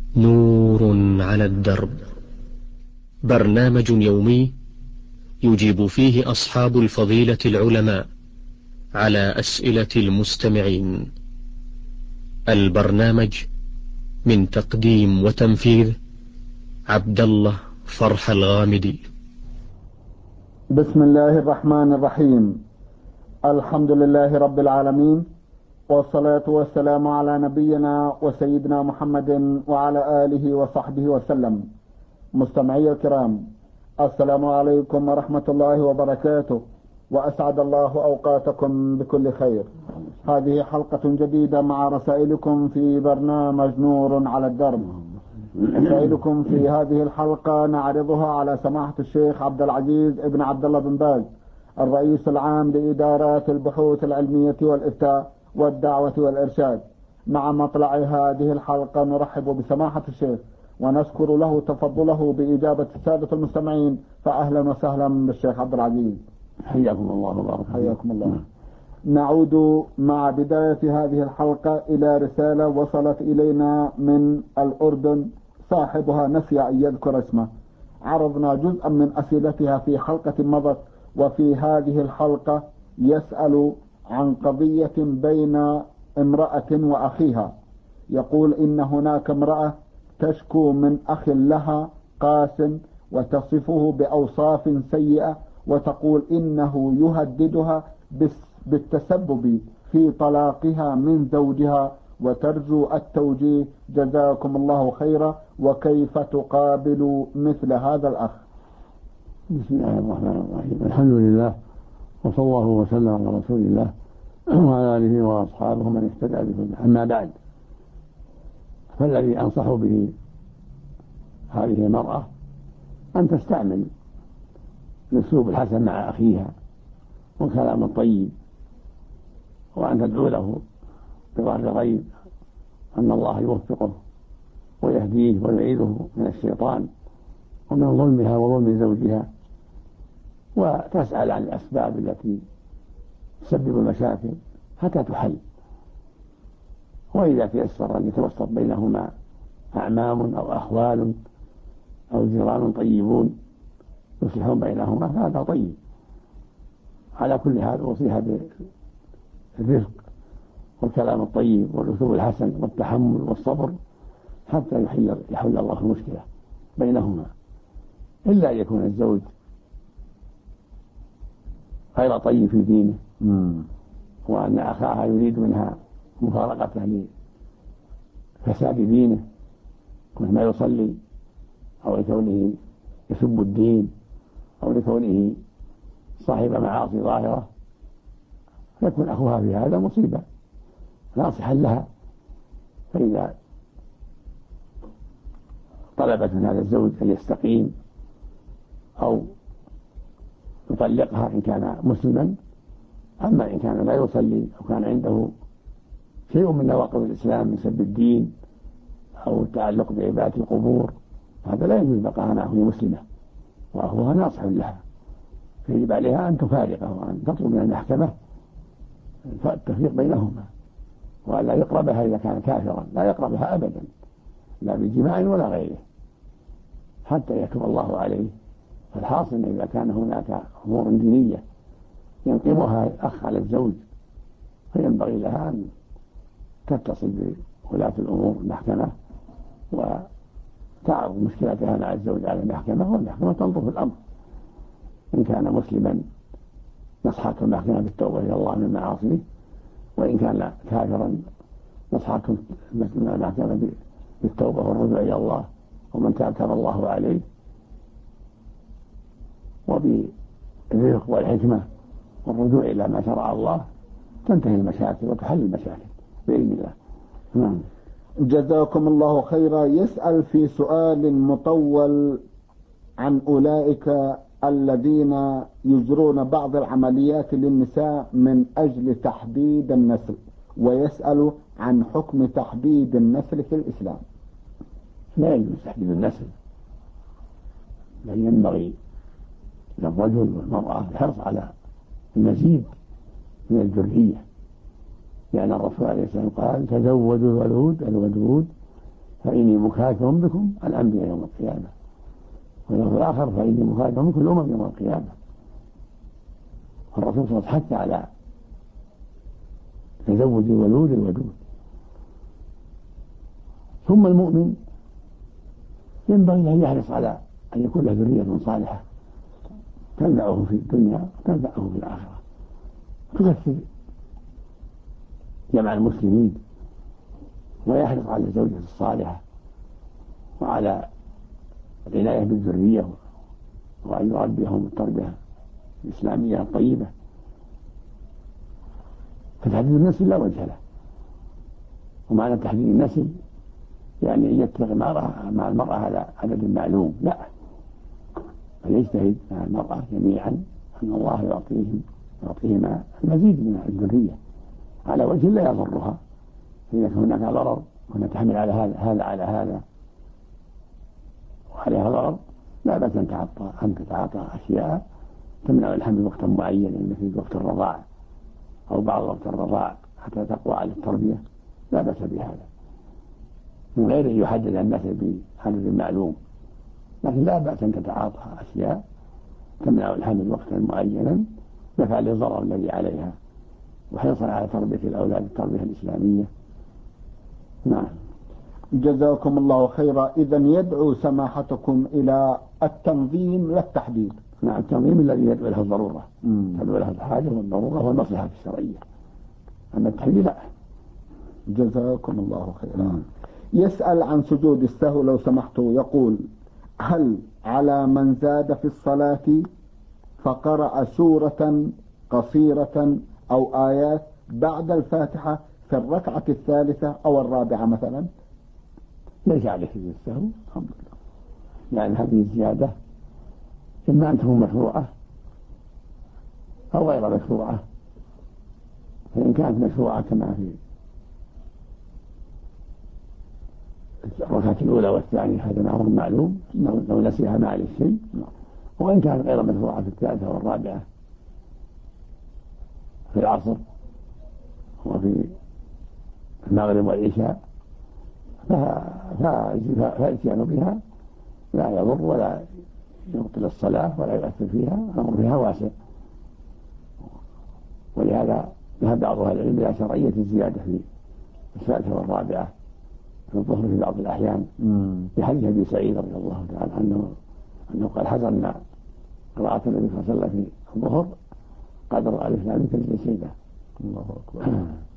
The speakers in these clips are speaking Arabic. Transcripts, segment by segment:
نور على الدرب، برنامج يومي يجيب فيه أصحاب الفضيلة العلماء على أسئلة المستمعين. البرنامج من تقديم وتنفيذ عبد الله فرح الغامدي. بسم الله الرحمن الرحيم. الحمد لله رب العالمين، والصلاة والسلام على نبينا وسيدنا محمد وعلى آله وصحبه وسلم. مستمعي الكرام، السلام عليكم ورحمة الله وبركاته، وأسعد الله أوقاتكم بكل خير. هذه حلقة جديدة مع رسائلكم في برنامج نور على الدرب. رسائلكم في هذه الحلقة نعرضها على سماحة الشيخ عبد العزيز ابن عبد الله بن باز، الرئيس العام لإدارات البحوث العلمية والإفتاء والدعوة والإرشاد. مع مطلع هذه الحلقة نرحب بسماحة الشيخ ونشكر له تفضله بإجابة السادة المستمعين، فأهلا وسهلا بالشيخ عبد العزيز. حياكم الله وبارك حياكم الله. نعود مع بداية هذه الحلقة إلى رسالة وصلت إلينا من الأردن، صاحبها نسي أن يذكر اسمه. عرضنا جزءا من أسئلتها في حلقة مضت، وفي هذه الحلقة يسأل عن قضية بين امرأة وأخيها. يقول إن هناك امرأة تشكو من أخ لها قاس، وتصفه بأوصاف سيئة، وتقول إنه يهددها بالتسبب في طلاقها من زوجها، وترجو التوجيه. جزاكم الله خيرا، وكيف تقابل مثل هذا الأخ؟ بسم الله الرحمن الرحيم. الحمد لله، وصلى الله وسلم على رسول الله وعلى آله وأصحابه من اهتدى بهداه. أما بعد، فالذي أنصح به هذه المرأة أن تستعمل الأسلوب الحسن مع أخيها والكلام الطيب، وأن تدعو له بظهر الغيب أن الله يوفقه ويهديه ويعيده من الشيطان ومن ظلمها وظلم زوجها، وتسأل عن الأسباب التي تسبب المشاكل حتى تحل. وإذا تيسر أن يتوسط بينهما أعمام أو أخوال أو جيران طيبون يصلحون بينهما فهذا طيب. على كل حال أوصيها بالرفق والكلام الطيب والأسلوب الحسن والتحمل والصبر حتى يحل الله المشكلة بينهما، إلا أن يكون الزوج غير طيب في دينه، وأن أخاها يريد منها مفارقته لفساد دينه، كونه ما يصلي، أو لكونه يسب الدين، أو لكونه صاحب معاصي ظاهرة، يكون أخوها في هذا مصيبة. ناصحا لها، فإذا طلبت من هذا الزوج أن يستقيم أو يطلقها إن كان مسلما. أما إن كان لا يصلي أو كان عنده شيء من نواقض الإسلام من سب الدين أو التعلق بعبادة القبور، هذا لا يجوز بقاها معه مسلمة، وأخوها ناصح لها، فيجب عليها أن تفارقه وأن تطلب من المحكمة التفريق بينهما، ولا يقربها إذا كان كافرا، لا يقربها أبدا، لا بجماع ولا غيره، حتى يتوب الله عليه. فالحاصل أن إذا كان هناك أمور دينية ينقمها الأخ على الزوج، فينبغي لها أن تتصل بولاة الأمور المحكمة وتعرض مشكلتها مع الزوج على المحكمة، والمحكمة تنظر في الأمر. إن كان مسلما نصحته المحكمة بالتوبة إلى الله من معاصيه، وإن كان كافرا نصحته المحكمة بالتوبة والرجوع إلى الله، ومن تاب الله عليه. وبالرفق والحكمة والرجوع إلى ما شرع الله تنتهي المشاكل وتحل المشاكل بإذن الله. نعم. جزاكم الله خيرا. يسأل في سؤال مطول عن أولئك الذين يجرون بعض العمليات للنساء من أجل تحديد النسل، ويسأل عن حكم تحديد النسل في الإسلام. لا يجوز تحديد النسل، بل ينبغي للرجل والمرأة الحرص على المزيد من الذرية، لأن الرسول عليه السلام قال: تزوجوا الودود فإني مكاثر بكم الأنبياء يوم القيامة، وفي الآخر فإني مكاثر بكم الأمم يوم القيامة. فالرسول صلى الله عليه وسلم حث على تزوج الولود الودود. ثم المؤمن ينبغي أن يحرص على أن يكون له ذرية صالحة تنفعه في الدنيا وتنفعه في الآخرة، تكثر جمع المسلمين، ويحرص على الزوجة الصالحة وعلى العناية بالذرية وأن يربيهم التربية الإسلامية الطيبة. فتحديد النسل لا وجه له، ومعنى تحديد النسل يعني أن يتفق مع المرأة على عدد معلوم، لا، بل يجتهد مع المرأة جميعا أن الله يعطيهما المزيد من الذرية على وجه لا يضرها. فإذا كان هناك ضرر كنا تحمل على هذا على هذا وعليها ضرر، لا بأس أن تتعاطى أشياء تمنع الحمل وقتا معينا مثل وقت الرضاع أو بعض وقت الرضاع حتى تقوى على التربية، لا بأس بهذا من غير أن يحدد الناس بعدد معلوم. لكن لا بأس أن تتعاطى أشياء تمنع الحمل وقتا معينا دفعا للضرر الذي عليها وحرصا على تربية الأولاد التربية الإسلامية. نعم. جزاكم الله خيرا. إذن يدعو سماحتكم إلى التنظيم لا التحديد. نعم، التنظيم الذي يدعو له الضرورة، تدعو له الحاجة والضرورة والمصلحة الشرعية، أما التحديد لا. جزاكم الله خيرا. يسأل عن سجود السهو لو سمحتوا، يقول: هل على من زاد في الصلاة فقرأ سورة قصيرة أو آيات بعد الفاتحة في الركعة الثالثة أو الرابعة مثلا؟ ليس عليه سجود السهو الحمد لله، لأن هذه الزيادة إما أن تكون مشروعة أو غير مشروعة. فإن كانت مشروعة كما في الركعة الأولى والثانية هذا أمر معلوم لو نسيها ما عليه شيء. وإن كانت غير مشروعة في الثالثة والرابعة في العصر وفي المغرب والعشاء فالاتيان بها لا يضر ولا يبطل الصلاة ولا يؤثر فيها، الأمر فيها واسع. ولهذا ذهب بعض أهل العلم إلى شرعية الزيادة في الثالثة والرابعة في الظهر في بعض الأحيان، في حديث أبي سعيد رضي الله تعالى عنه أنه قال: حضرنا قراءة النبي صلى الله عليه وسلم في الظهر قدر ألف لام تنزل سيدة. الله أكبر.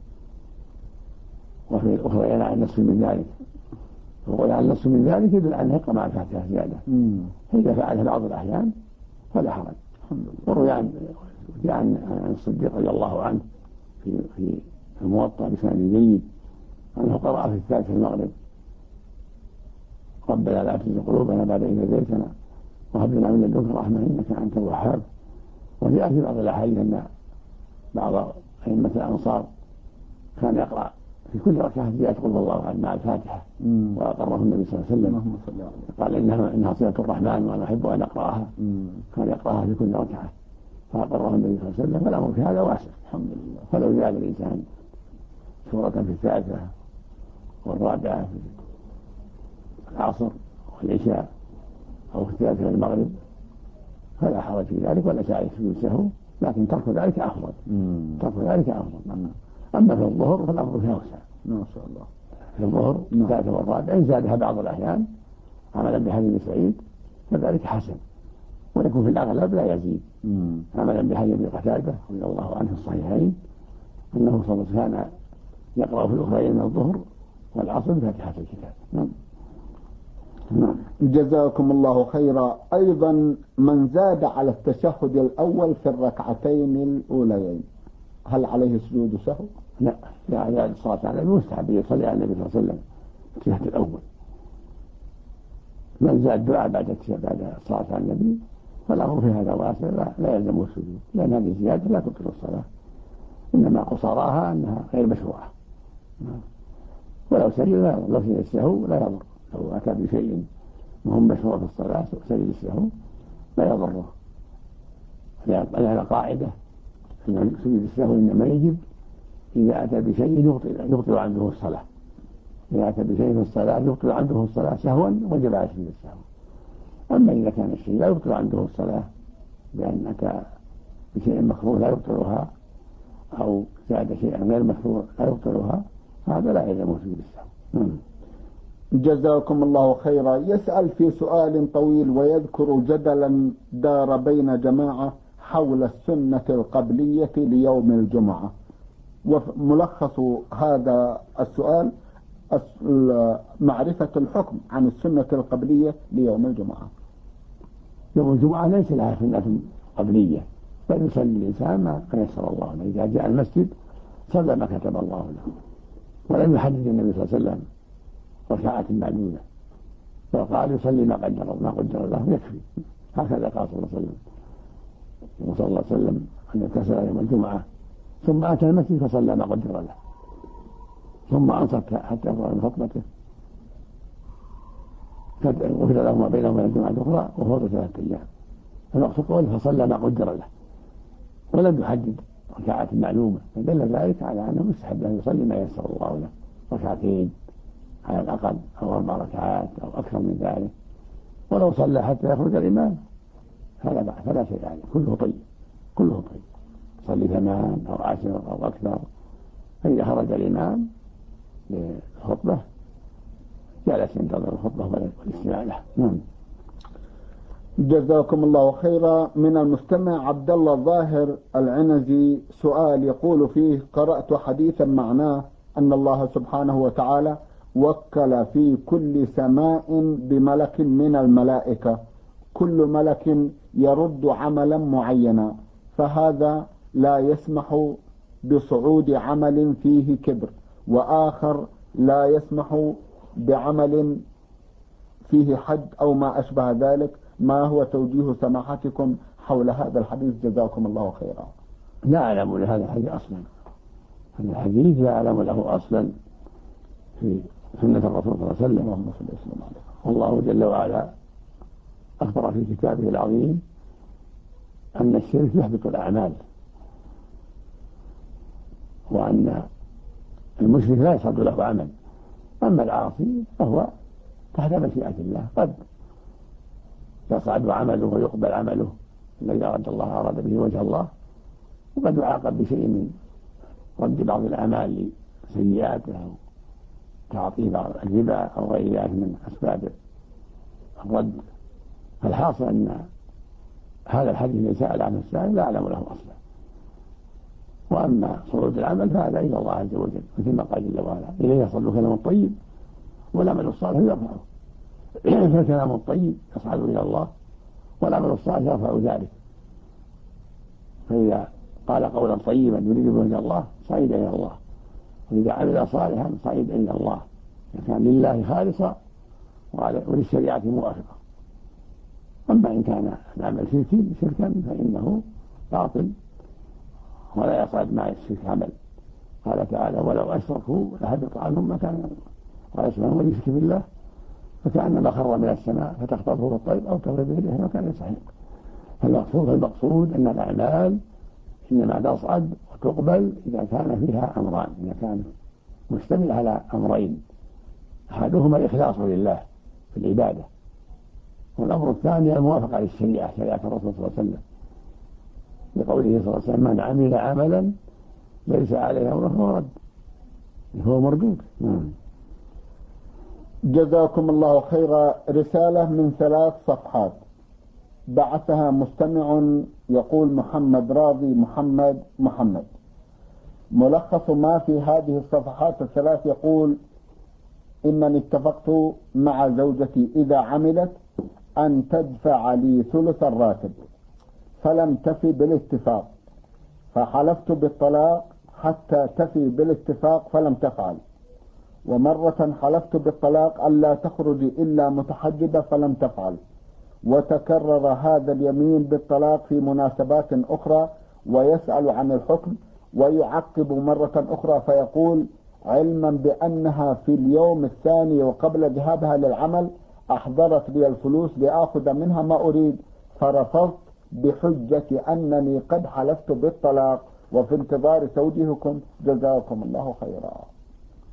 وفي الأخرى ينعى النصف من ذلك، وقول عن النصف من ذلك يدل على أنه يقرأ مع الفاتحة زيادة، فإذا فعلها بعض الأحيان فلا حرج. وروي عن الصديق رضي الله عنه في الموطأ بسند جيد أنه قرأ في الثالثة المغرب: ربنا لا تزغ قلوبنا بعد إذ هديتنا وهب لنا من لدنك رحمة إنك أنت الوهاب. وجاء في بعض الأحاديث أن بعض أئمة الأنصار كان يقرأ في كل ركعة زيادة قل الله أحد مع الفاتحة، وأقره النبي صلى الله عليه وسلم قال إنها صلة الرحمن وأنا أحب أن أقرأها، كان يقرأها في كل ركعة فأقره النبي صلى الله عليه وسلم. فالأمر في هذا واسع الحمد لله. فلو زاد الإنسان سورة في الثالثة والرابعة في العصر والعشاء أو في الثالثة المغرب فلا حرج في ذلك ولا شيء سجود سهو، لكن ترك ذلك أفضل. ترك ذلك أفضل. أما في الظهر فالأمر فيها وسع ما شاء الله. في الظهر الثالثة والرابعة إن زادها بعض الأحيان عملا بحديث سعيد فذلك حسن، ويكون في الأغلب لا يزيد، عملا بحديث قتادة رضي الله عنه في الصحيحين أنه صلى الله عليه وسلم كان يقرأ في الأخرين من الظهر والعصر بفاتحة الكتاب. جزاكم الله خيرا. أيضا من زاد على التشهد الأول في الركعتين الأوليين هل عليه سجود سهو؟ لا، يعني الصلاة على النبي مستحب يصلي على النبي صلى الله عليه وسلم في التشهد الأول. من زاد دعاء بعد الصلاة على النبي فالأمر في هذا واسع لا يلزم السجود، لأن هذه الزيادة لا تبطل الصلاة، إنما قصراها أنها غير مشروعة. ولو سجد لا يضر، لو سجد السهو لا يضر، لو أتى بشيء مهم مشروع في الصلاة سجد السهو لا يضره، لأن قاعدة أن سجود السهو إنما يجب إذا أتى بشيء يبطل عنه الصلاة، إذا أتى بشيء في الصلاة يبطل عنده الصلاة سهوا وجب عليه سجود السهو. أما إذا كان الشيء لا يبطل عنده الصلاة بأن أتى بشيء مكروه لا يبطلها أو زاد شيئا غير مشروع لا يبطلها هذا لا يلزمه سجود السهو. جزاكم الله خيرا. يسأل في سؤال طويل ويذكر جدلا دار بين جماعة حول السنة القبلية ليوم الجمعة، وملخص هذا السؤال معرفة الحكم عن السنة القبلية ليوم الجمعة. يوم الجمعة ليس لها سنة قبلية، بل يصلي الإنسان ما يسر الله له. إذا جاء المسجد صلى ما كتب الله له، ولم يحدد النبي صلى الله عليه وسلم ركعات معدودة، فقال يصلي ما قدر له يكفي. هكذا قال صلى الله عليه وسلم. وصلى الله عليه وسلم أن اغتسل يوم الجمعة ثم أتى المسجد فصلى ما قدر له، ثم أنصت حتى يفرغ من خطبته، غفر له ما بينه وبين الجمعة الأخرى وهو 3 أيام. المقصود قوله فصلى ما قدر له، ولم يحدد ركعات معلومة، فدل ذلك على أنه يستحب أن يصلي ما يسر الله له، 2 على الأقل أو 4 ركعات أو أكثر من ذلك، ولو صلى حتى يخرج الإمام فلا شيء عليه، كله طيب. صلي 8 أو 10 أو أكثر، فإذا خرج الإمام للخطبة جلس ينتظر الخطبة والاستماع له. جزاكم الله خيرا. من المستمع عبد الله الظاهر العنزي سؤال يقول فيه: قرأت حديثا معناه أن الله سبحانه وتعالى وكل في كل سماء بملك من الملائكة، كل ملك يرد عملا معينا، فهذا لا يسمح بصعود عمل فيه كبر، وآخر لا يسمح بعمل فيه حد أو ما أشبه ذلك. ما هو توجيه سماحتكم حول هذا الحديث؟ جزاكم الله خيرا. لا أعلم لهذا الحديث أصلا، هذا الحديث لا أعلم له أصلا في سنة الرسول صلى الله عليه وسلم. والله جل وعلا أخبر في كتابه العظيم أن الشرك يحبط الأعمال، وأن المشرك لا يصعد له عمل. أما العاصي فهو تحت مشيئة الله، قد يصعد عمله ويقبل عمله الذي أراد به وجه الله، وقد يعاقب بشيء من رد بعض الأعمال لسيئاته أو تعطيه بعض الربا أو غير ذلك من أسباب الرد. فالحاصل أن هذا الحديث الذي سأل عنه السائل لا أعلم له أصلا. وأما صعود العمل فهذا إلى الله عز وجل، مثل ما قال جل وعلا: إليه يصعد كلام الطيب والعمل الصالح يرفعه. فالكلام الطيب يصعد إلى الله والعمل الصالح يرفع ذلك. فإذا قال قولا طيبا يريد به الله صعد إلى الله، وإذا عمل صالحا صعد إلى الله، كان لله خالصا وللشريعة موافقة. أما إن كان العمل شركا فإنه باطل ولا يصعد مع الشرك عمل. قال تعالى: ولو أشركوا لحبط عنهم ما كانوا. قال سبحانه: ومن يشرك بالله فكأنما خر من السماء فتخطفه الطير أو تغرق به الريح وكان يستحق. فالمقصود أن الأعمال إنما تصعد وتقبل إذا كان فيها أمران، إذا كان مشتمل على أمرين: أحدهما الإخلاص لله في العبادة، والأمر الثاني الموافقة للشريعة، شريعة الرسول صلى الله عليه وسلم، لقوله صلى الله عليه وسلم: من عمل عملا ليس عليه أمره فهو رد، هو مردود. جزاكم الله خيرا. رسالة من 3 صفحات بعثها مستمع يقول: محمد راضي محمد. ملخص ما في هذه الصفحات ال3 يقول: إنني اتفقت مع زوجتي إذا عملت أن تدفع لي ثلث الراتب، فلم تفي بالاتفاق، فحلفت بالطلاق حتى تفي بالاتفاق فلم تفعل، ومرة حلفت بالطلاق ألا تخرج إلا متحجبة فلم تفعل، وتكرر هذا اليمين بالطلاق في مناسبات أخرى، ويسأل عن الحكم ويعقب مرة أخرى فيقول: علما بأنها في اليوم الثاني وقبل ذهابها للعمل أحضرت لي الفلوس لآخذ منها ما أريد، فرفضت بحجة أنني قد حلفت بالطلاق، وفي انتظار توجيهكم جزاكم الله خيرا.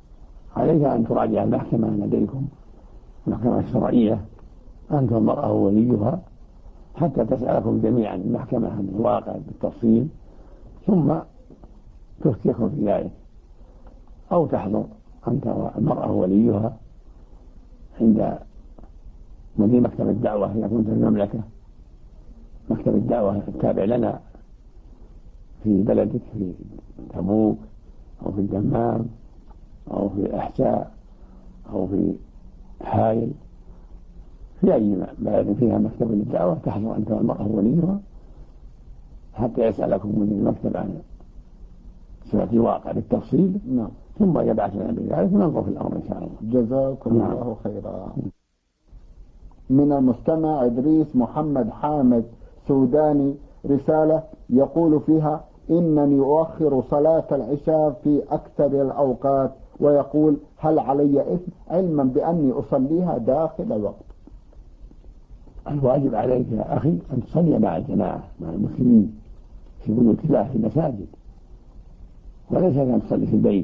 عليك أن تراجع المحكمة لديكم، المحكمة الشرعية، أنت المرأة ووليها، حتى تسألكم جميعا المحكمة عن الواقع بالتفصيل، ثم تفتيكم في ذلك، أو تحضر أنت والمرأة ووليها عند مدير مكتب الدعوة إذا كنت في المملكة، مكتب الدعوة التابع لنا في بلدك، في تبوك أو في الدمام أو في الأحساء أو في حائل، في أي بلد فيها مكتب للدعوة تحضر أنت والمرأة وليها حتى يسألكم مدير المكتب عن صفة الواقع بالتفصيل. نعم. ثم يبعث لنا بذلك وننظر في الأمر إن شاء الله. جزاكم الله خيرا. من المستمع إدريس محمد حامد سوداني رسالة يقول فيها: إنني أؤخر صلاة العشاء في أكثر الأوقات، ويقول: هل علي إثم علما بأني أصليها داخل الوقت؟ الواجب عليك يا أخي أن تصلي مع الجماعة مع المسلمين في بيوت الله في المساجد، وليس أن تصلي في البيت،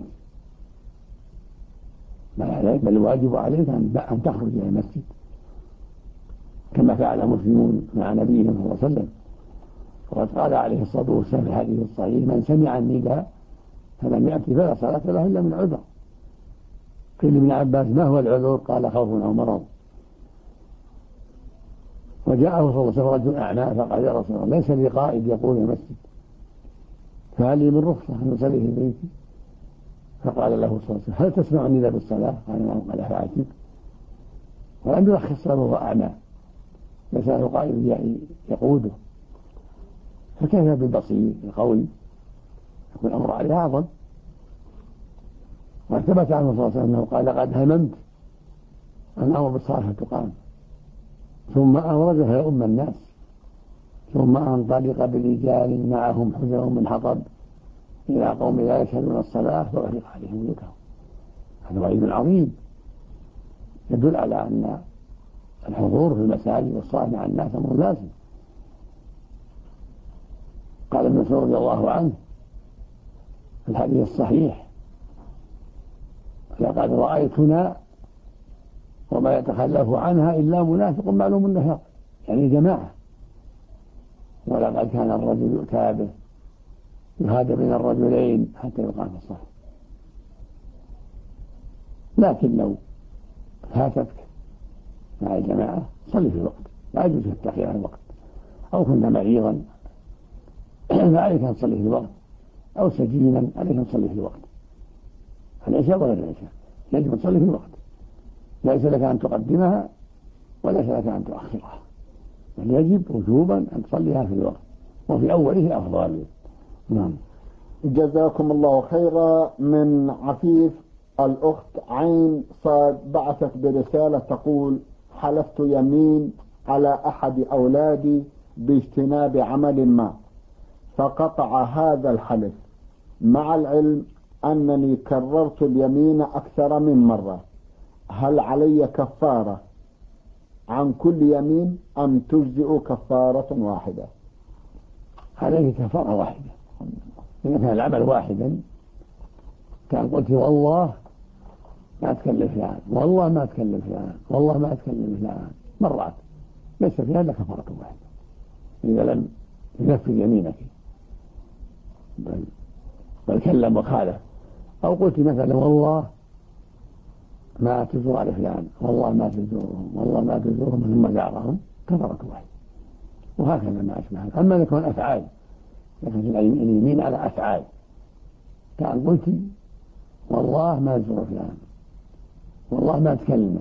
بل الواجب عليك أن تخرج إلى المسجد كما فعل المسلمون مع نبيهم صلى الله عليه وسلم. وقد قال عليه الصلاة والسلام في الحديث الصحيح: من سمع النداء فلم يأتي فلا صلاة له إلا من عذر. قيل ابن عباس: ما هو العذر؟ قال: خوف أو مرض. وجاءه صلى الله عليه وسلم رجل أعمى فقال: يا رسول الله، ليس لي قائد يقول المسجد، فهل لي من رخصة أن أصلي في بيتي؟ فقال له صلى الله عليه وسلم: هل تسمع النداء بالصلاة؟ قال: نعم. قال: فأعجب. ولم يرخص له وهو أعمى، ليس له قائد يقوده، فكيف بالبصير القوي؟ يكون الأمر عليه أعظم. وثبت عنه صلى الله عليه وسلم أنه قال: لقد هممت أن أمر بالصلاة فتقام، ثم أورثها يؤم الناس، ثم أنطلق برجال معهم حزم من حطب إلى قوم لا يشهدون الصلاة فأحرق عليهم بيوتهم. هذا وعيد عظيم يدل على أن الحضور في المساجد والصلاة مع الناس أمر لازم. قال ابن مسعود رضي الله عنه في الحديث الصحيح: لقد رأيتنا وما يتخلف عنها إلا منافق معلوم النفاق، يعني جماعة. ولقد كان الرجل يؤتى به يهاد من الرجلين حتى يقام في الصف. لكن لو فاتتك مع الجماعة صلي في الوقت، لا يجوز التأخير عن الوقت، أو كنت مريضا فعليك أن تصلي في الوقت، أو سجينا عليك أن تصلي في الوقت. العشاء وغير العشاء يجب أن تصلي في الوقت، ليس لك أن تقدمها وليس لك أن تؤخرها، بل يجب وجوبا أن تصليها في الوقت، وفي أوله أفضل. نعم. جزاكم الله خيرا. من عفيف الأخت عين صاد بعثت برسالة تقول: حلفت يمين على أحد أولادي باجتناب عمل ما، فقطع هذا الحلف، مع العلم أنني كررت اليمين أكثر من مرة، هل علي كفارة عن كل يمين أم تجزئ كفارة واحدة؟ عليك كفارة واحدة. إذا كان العمل واحدا، كان قلت والله ما أتكلم فلان، والله ما أتكلم فلان، والله ما أتكلم فلان مرات، ليس فيها إلا كفارة واحدة إذا لم ينفذ يمينك بل كلم وخالف. أو قلت مثلا والله ما تزور على فلان، والله ما تزورهم، والله ما تزورهم، ثم زارهم، كفارة واحدة. وهكذا ما أشبه هذا. أما يكون أفعال، لكن اليمين على أفعال، كان قلت والله ما تزور فلان، والله ما تكلمه،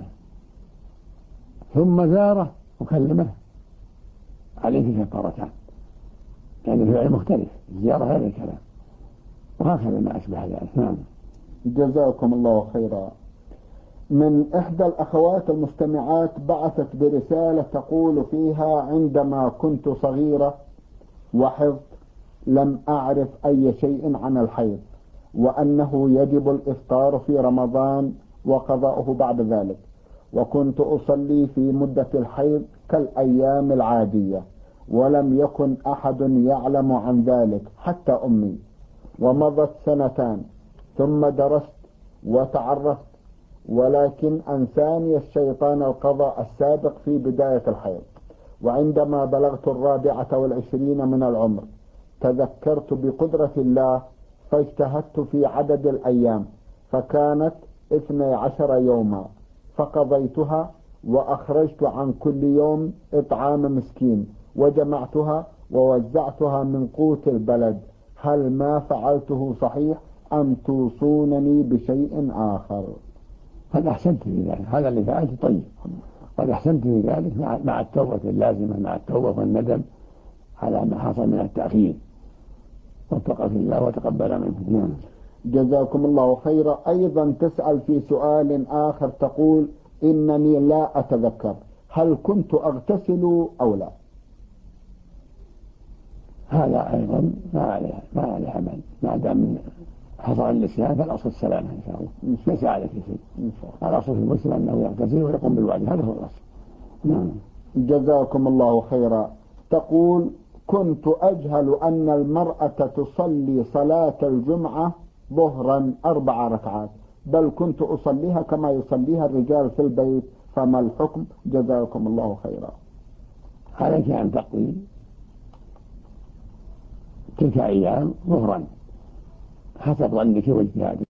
ثم زاره وكلمه، عليه كفارتان، يعني الفعل مختلف، الزيارة غير الكلام، وهكذا ما أشبه ذلك. نعم. جزاكم الله خيرا. من إحدى الأخوات المستمعات بعثت برسالة تقول فيها: عندما كنت صغيرة وحفظت لم أعرف أي شيء عن الحيض، وأنه يجب الإفطار في رمضان وقضاؤه بعد ذلك، وكنت أصلي في مدة الحيض كالأيام العادية، ولم يكن أحد يعلم عن ذلك حتى أمي. ومضت سنتان ثم درست وتعرفت ولكن أنساني الشيطان القضاء السابق في بداية الحيض، وعندما بلغت 24 من العمر تذكرت بقدرة الله فاجتهدت في عدد الأيام فكانت 12 يوما، فقضيتها وأخرجت عن كل يوم إطعام مسكين وجمعتها ووزعتها من قوت البلد. هل ما فعلته صحيح أم توصونني بشيء آخر؟ قد أحسنت في ذلك، هذا اللي فعلته طيب، قد أحسنت في ذلك مع التوبة اللازمة، مع التوبة والندم على ما حصل من التأخير. وفقك الله وتقبل منكم. جزاكم الله خيرا. أيضا تسأل في سؤال آخر تقول: إنني لا أتذكر هل كنت أغتسل أو لا؟ هذا أيضا ما عليه عمل، ما دام حصل النسيان فالأصل السلامة إن شاء الله، ليس عليك شيء. الأصل في المسلم أنه يغتسل ويقوم بالواجب، هذا هو الأصل. نعم. جزاكم الله خيرا. تقول: كنت أجهل أن المرأة تصلي صلاة الجمعة ظهرا 4 ركعات، بل كنت أصليها كما يصليها الرجال في البيت، فما الحكم؟ جزاكم الله خيرا. عليك أن تقضي تلك أيام ظهرا حسب ظنك واجتهادك.